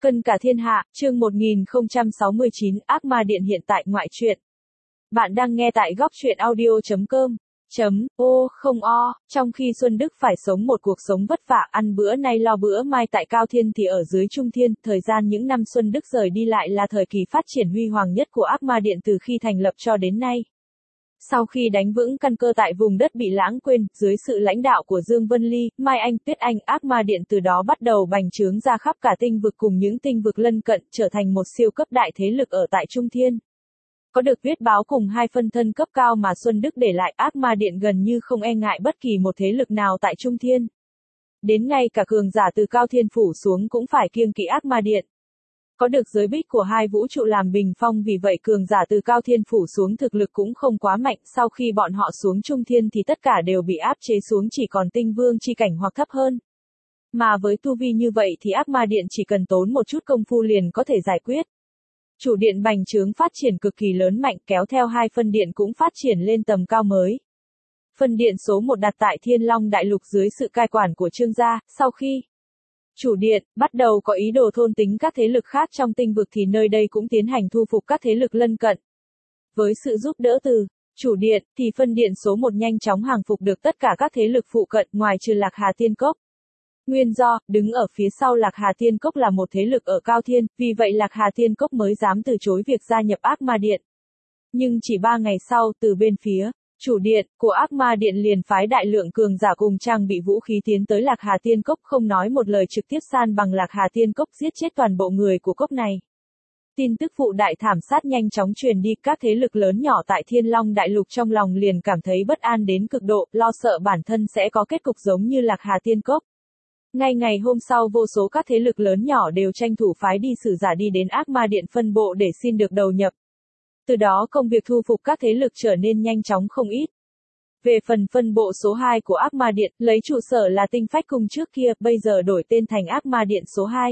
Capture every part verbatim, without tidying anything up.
Cân cả thiên hạ, chương một nghìn không trăm sáu mươi chín, Ác Ma Điện hiện tại ngoại truyện. Bạn đang nghe tại góc truyện audio chấm com. Chấm, ô, không o, trong khi Xuân Đức phải sống một cuộc sống vất vả, ăn bữa nay lo bữa mai tại Cao Thiên thì ở dưới Trung Thiên, thời gian những năm Xuân Đức rời đi lại là thời kỳ phát triển huy hoàng nhất của Ác Ma Điện từ khi thành lập cho đến nay. Sau khi đánh vững căn cơ tại vùng đất bị lãng quên, dưới sự lãnh đạo của Dương Vân Ly, Mai Anh, Tuyết Anh, Ác Ma Điện từ đó bắt đầu bành trướng ra khắp cả tinh vực cùng những tinh vực lân cận, trở thành một siêu cấp đại thế lực ở tại Trung Thiên. Có được viết báo cùng hai phân thân cấp cao mà Xuân Đức để lại, Ác Ma Điện gần như không e ngại bất kỳ một thế lực nào tại Trung Thiên. Đến ngay cả cường giả từ Cao Thiên phủ xuống cũng phải kiêng kỵ Ác Ma Điện. Có được giới bích của hai vũ trụ làm bình phong, vì vậy cường giả từ Cao Thiên phủ xuống thực lực cũng không quá mạnh, sau khi bọn họ xuống Trung Thiên thì tất cả đều bị áp chế xuống chỉ còn tinh vương chi cảnh hoặc thấp hơn. Mà với tu vi như vậy thì Ác Ma Điện chỉ cần tốn một chút công phu liền có thể giải quyết. Chủ điện bành trướng phát triển cực kỳ lớn mạnh, kéo theo hai phân điện cũng phát triển lên tầm cao mới. Phân điện số một đặt tại Thiên Long Đại Lục dưới sự cai quản của Trương gia, sau khi chủ điện bắt đầu có ý đồ thôn tính các thế lực khác trong tinh vực thì nơi đây cũng tiến hành thu phục các thế lực lân cận. Với sự giúp đỡ từ chủ điện thì phân điện số một nhanh chóng hàng phục được tất cả các thế lực phụ cận ngoài trừ Lạc Hà Tiên Cốc. Nguyên do, đứng ở phía sau Lạc Hà Tiên Cốc là một thế lực ở Cao Thiên, vì vậy Lạc Hà Tiên Cốc mới dám từ chối việc gia nhập Ác Ma Điện. Nhưng chỉ ba ngày sau, từ bên phía chủ điện của Ác Ma Điện liền phái đại lượng cường giả cùng trang bị vũ khí tiến tới Lạc Hà Tiên Cốc, không nói một lời trực tiếp san bằng Lạc Hà Tiên Cốc, giết chết toàn bộ người của cốc này. Tin tức vụ đại thảm sát nhanh chóng truyền đi, các thế lực lớn nhỏ tại Thiên Long Đại Lục trong lòng liền cảm thấy bất an đến cực độ, lo sợ bản thân sẽ có kết cục giống như Lạc Hà Tiên Cốc. Ngay ngày hôm sau, vô số các thế lực lớn nhỏ đều tranh thủ phái đi sử giả đi đến Ác Ma Điện phân bộ để xin được đầu nhập. Từ đó công việc thu phục các thế lực trở nên nhanh chóng không ít. Về phần phân bộ số hai của Ác Ma Điện, lấy trụ sở là Tinh Phách Cung trước kia, bây giờ đổi tên thành Ác Ma Điện số hai.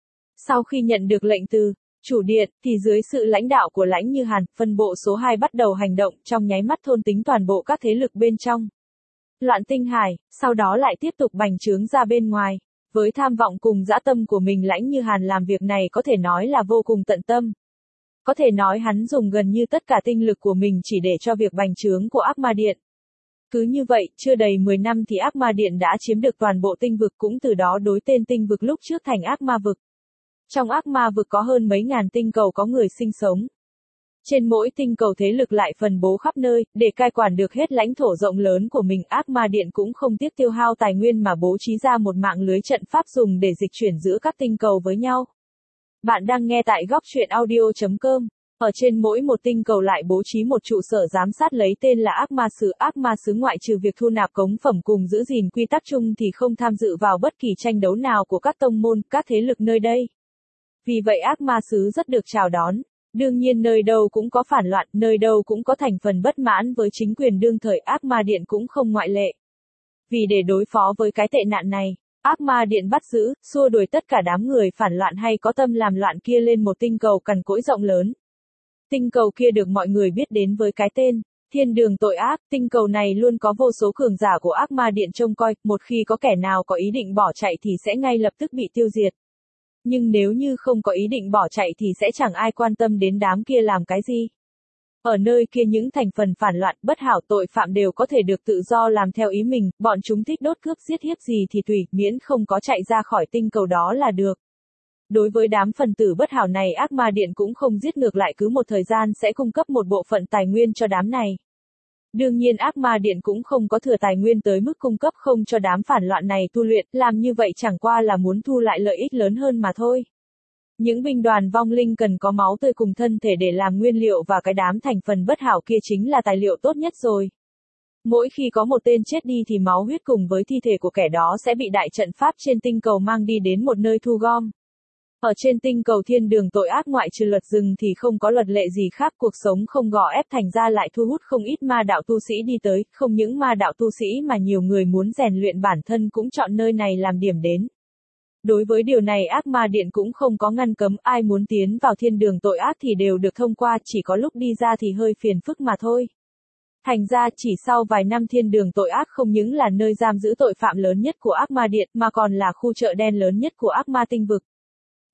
Sau khi nhận được lệnh từ chủ điện, thì dưới sự lãnh đạo của Lãnh Như Hàn, phân bộ số hai bắt đầu hành động, trong nháy mắt thôn tính toàn bộ các thế lực bên trong Loạn Tinh Hải, sau đó lại tiếp tục bành trướng ra bên ngoài. Với tham vọng cùng dã tâm của mình, Lãnh Như Hàn làm việc này có thể nói là vô cùng tận tâm. Có thể nói hắn dùng gần như tất cả tinh lực của mình chỉ để cho việc bành trướng của Ác Ma Điện. Cứ như vậy, chưa đầy mười năm thì Ác Ma Điện đã chiếm được toàn bộ tinh vực, cũng từ đó đối tên tinh vực lúc trước thành Ác Ma vực. Trong Ác Ma vực có hơn mấy ngàn tinh cầu có người sinh sống. Trên mỗi tinh cầu thế lực lại phân bố khắp nơi, để cai quản được hết lãnh thổ rộng lớn của mình, Ác Ma Điện cũng không tiếc tiêu hao tài nguyên mà bố trí ra một mạng lưới trận pháp dùng để dịch chuyển giữa các tinh cầu với nhau. Bạn đang nghe tại góc truyện audio chấm com. Ở trên mỗi một tinh cầu lại bố trí một trụ sở giám sát lấy tên là Ác Ma Sứ. Ác Ma Sứ ngoại trừ việc thu nạp cống phẩm cùng giữ gìn quy tắc chung thì không tham dự vào bất kỳ tranh đấu nào của các tông môn, các thế lực nơi đây. Vì vậy Ác Ma Sứ rất được chào đón. Đương nhiên nơi đâu cũng có phản loạn, nơi đâu cũng có thành phần bất mãn với chính quyền đương thời, Ác Ma Điện cũng không ngoại lệ. Vì để đối phó với cái tệ nạn này, Ác Ma Điện bắt giữ, xua đuổi tất cả đám người phản loạn hay có tâm làm loạn kia lên một tinh cầu cằn cỗi rộng lớn. Tinh cầu kia được mọi người biết đến với cái tên Thiên Đường Tội Ác. Tinh cầu này luôn có vô số cường giả của Ác Ma Điện trông coi, một khi có kẻ nào có ý định bỏ chạy thì sẽ ngay lập tức bị tiêu diệt. Nhưng nếu như không có ý định bỏ chạy thì sẽ chẳng ai quan tâm đến đám kia làm cái gì. Ở nơi kia những thành phần phản loạn, bất hảo, tội phạm đều có thể được tự do làm theo ý mình, bọn chúng thích đốt cướp giết hiếp gì thì tùy, miễn không có chạy ra khỏi tinh cầu đó là được. Đối với đám phần tử bất hảo này, Ác Ma Điện cũng không giết, ngược lại cứ một thời gian sẽ cung cấp một bộ phận tài nguyên cho đám này. Đương nhiên Ác Ma Điện cũng không có thừa tài nguyên tới mức cung cấp không cho đám phản loạn này tu luyện, làm như vậy chẳng qua là muốn thu lại lợi ích lớn hơn mà thôi. Những binh đoàn vong linh cần có máu tươi cùng thân thể để làm nguyên liệu, và cái đám thành phần bất hảo kia chính là tài liệu tốt nhất rồi. Mỗi khi có một tên chết đi thì máu huyết cùng với thi thể của kẻ đó sẽ bị đại trận pháp trên tinh cầu mang đi đến một nơi thu gom. Ở trên tinh cầu Thiên Đường Tội Ác ngoại trừ luật rừng thì không có luật lệ gì khác, cuộc sống không gò ép, thành ra lại thu hút không ít ma đạo tu sĩ đi tới, không những ma đạo tu sĩ mà nhiều người muốn rèn luyện bản thân cũng chọn nơi này làm điểm đến. Đối với điều này Ác Ma Điện cũng không có ngăn cấm, ai muốn tiến vào Thiên Đường Tội Ác thì đều được thông qua, chỉ có lúc đi ra thì hơi phiền phức mà thôi. Thành ra chỉ sau vài năm Thiên Đường Tội Ác không những là nơi giam giữ tội phạm lớn nhất của Ác Ma Điện mà còn là khu chợ đen lớn nhất của Ác Ma tinh vực.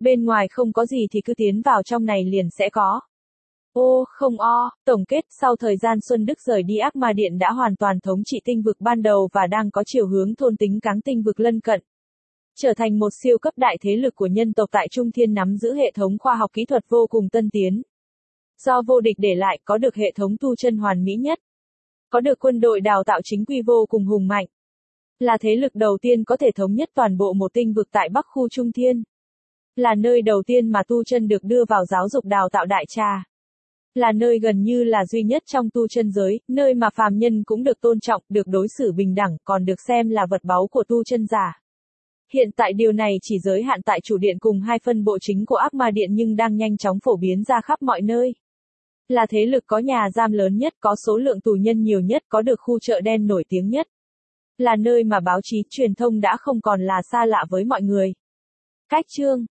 Bên ngoài không có gì thì cứ tiến vào trong này liền sẽ có. Ô, không o, tổng kết, sau thời gian Xuân Đức rời đi ác ma điện đã hoàn toàn thống trị tinh vực ban đầu và đang có chiều hướng thôn tính cáng tinh vực lân cận. Trở thành một siêu cấp đại thế lực của nhân tộc tại Trung Thiên, nắm giữ hệ thống khoa học kỹ thuật vô cùng tân tiến. Do vô địch để lại, có được hệ thống tu chân hoàn mỹ nhất. Có được quân đội đào tạo chính quy vô cùng hùng mạnh. Là thế lực đầu tiên có thể thống nhất toàn bộ một tinh vực tại Bắc khu Trung Thiên. Là nơi đầu tiên mà tu chân được đưa vào giáo dục đào tạo đại trà. Là nơi gần như là duy nhất trong tu chân giới, nơi mà phàm nhân cũng được tôn trọng, được đối xử bình đẳng, còn được xem là vật báu của tu chân giả. Hiện tại điều này chỉ giới hạn tại chủ điện cùng hai phân bộ chính của ác ma điện nhưng đang nhanh chóng phổ biến ra khắp mọi nơi. Là thế lực có nhà giam lớn nhất, có số lượng tù nhân nhiều nhất, có được khu chợ đen nổi tiếng nhất. Là nơi mà báo chí, truyền thông đã không còn là xa lạ với mọi người. Cách chương